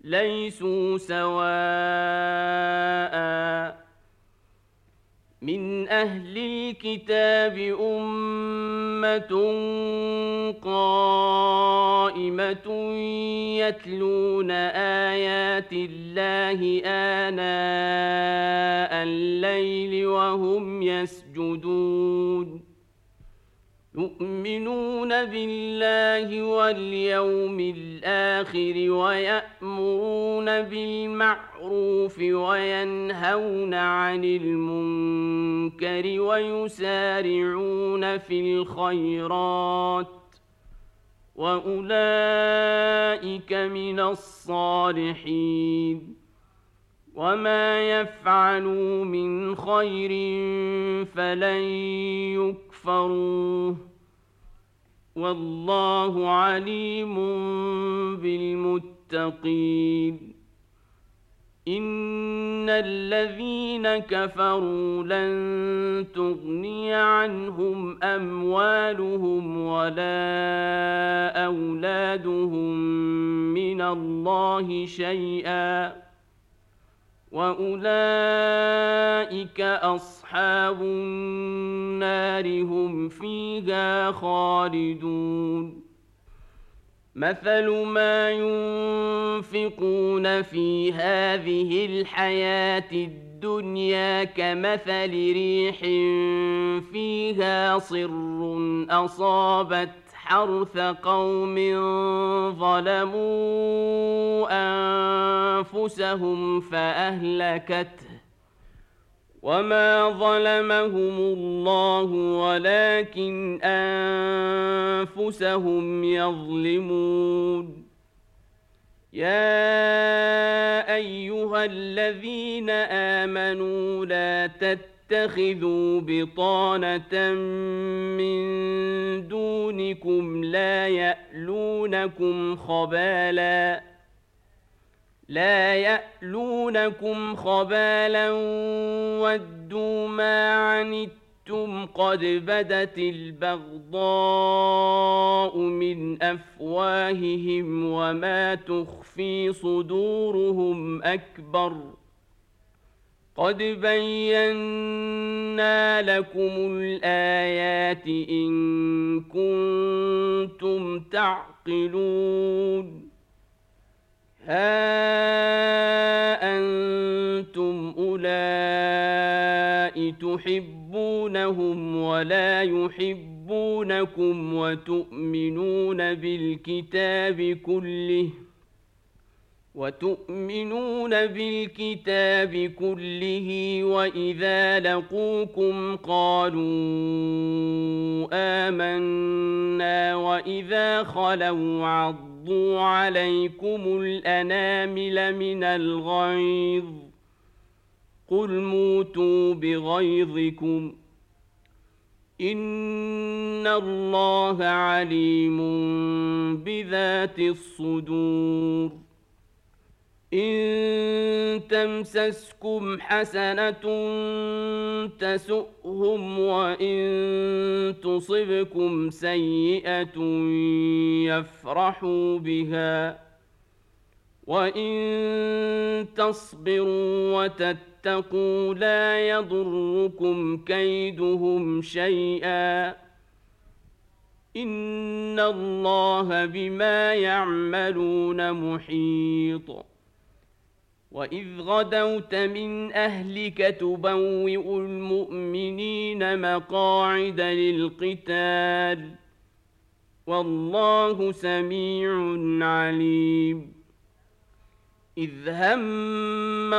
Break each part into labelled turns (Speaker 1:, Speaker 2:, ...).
Speaker 1: ليسوا سواء من أهل الكتاب أمة قائمة يتلون آيات الله آناء الليل وهم يسجدون يؤمنون بالله واليوم الآخر ويأمرون بالمعروف وينهون عن المنكر ويسارعون في الخيرات وأولئك من الصالحين وما يفعلوا من خير فلن يكفروه والله عليم بالمتقين إن الذين كفروا لن تغني عنهم أموالهم ولا أولادهم من الله شيئا وأولئك أصحاب النار هم فيها خالدون مثل ما ينفقون في هذه الحياة الدنيا كمثل ريح فيها صر أصابت حرث قوم ظلموا أنفسهم فأهلكته وما ظلمهم الله ولكن أنفسهم يظلمون يا أيها الذين آمنوا لا تتخذوا بطانة من دونكم لا يألونكم خبالا ودوا ما عنتم قد بدت البغضاء من أفواههم وما تخفي صدورهم أكبر قد بينا لكم الآيات إن كنتم تعقلون ها أنتم أولئك تحبونهم ولا يحبونكم وتؤمنون بالكتاب كله وإذا لقوكم قالوا آمنا وإذا خلوا عضوا عليكم الأنامل من الغيظ قل موتوا بغيظكم إن الله عليم بذات الصدور إن تمسسكم حسنة تسؤهم وإن تصبكم سيئة يفرحوا بها وإن تصبروا وتتقوا لا يضركم كيدهم شيئا إن الله بما يعملون محيط وإذ غدوت من أهلك تبوئ المؤمنين مقاعد للقتال والله سميع عليم إذ هم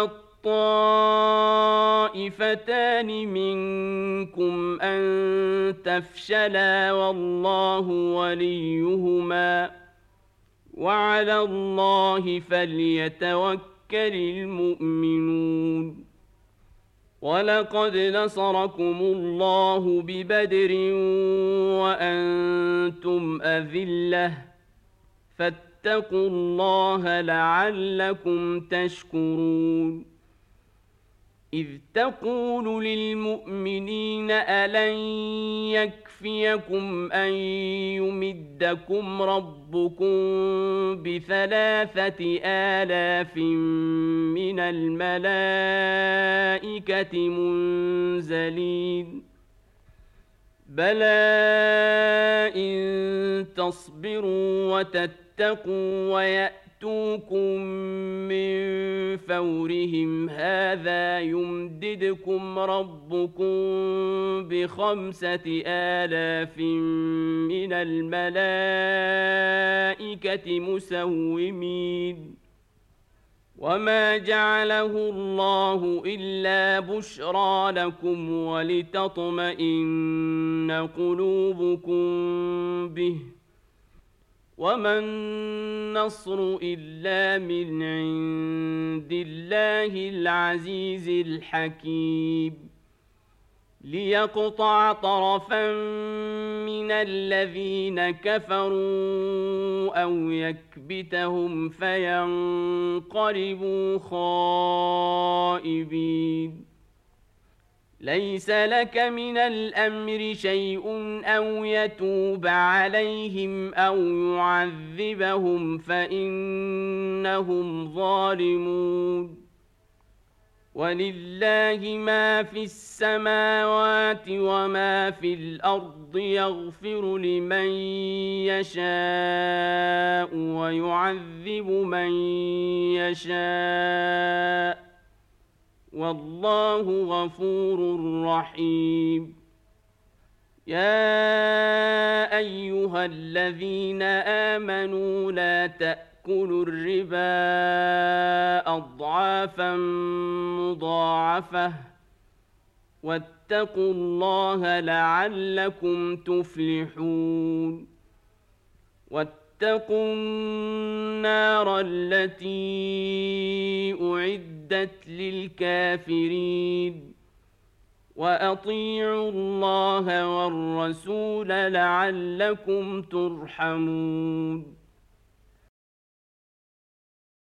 Speaker 1: الطائفتان منكم أن تفشلا والله وليهما وعلى الله فليتوكل المؤمنون ولقد نصركم الله ببدر وأنتم أذلة فاتقوا الله لعلكم تشكرون إذ تقول للمؤمنين ألن يكفيكم أن يمدكم ربكم ب3,000 من الملائكة منزلين بلى إن تصبروا وتتقوا ويأتوكم من فورهم هذا يمددكم ربكم ب5,000 من الملائكة مسومين وما جعله الله إلا بشرى لكم ولتطمئن قلوبكم به وما النصر إلا من عند الله العزيز الحكيم ليقطع طرفا من الذين كفروا أو يكبتهم فينقلبوا خائبين ليس لك من الأمر شيء أو يتوب عليهم أو يعذبهم فإنهم ظالمون ولله ما في السماوات وما في الأرض يغفر لمن يشاء ويعذب من يشاء والله غفور رحيم يا أيها الذين آمنوا لا تأكلوا الربا أضعافا مضاعفة واتقوا الله لعلكم تفلحون واتقوا النار التي أعدت للكافرين وأطيعوا الله والرسول لعلكم ترحمون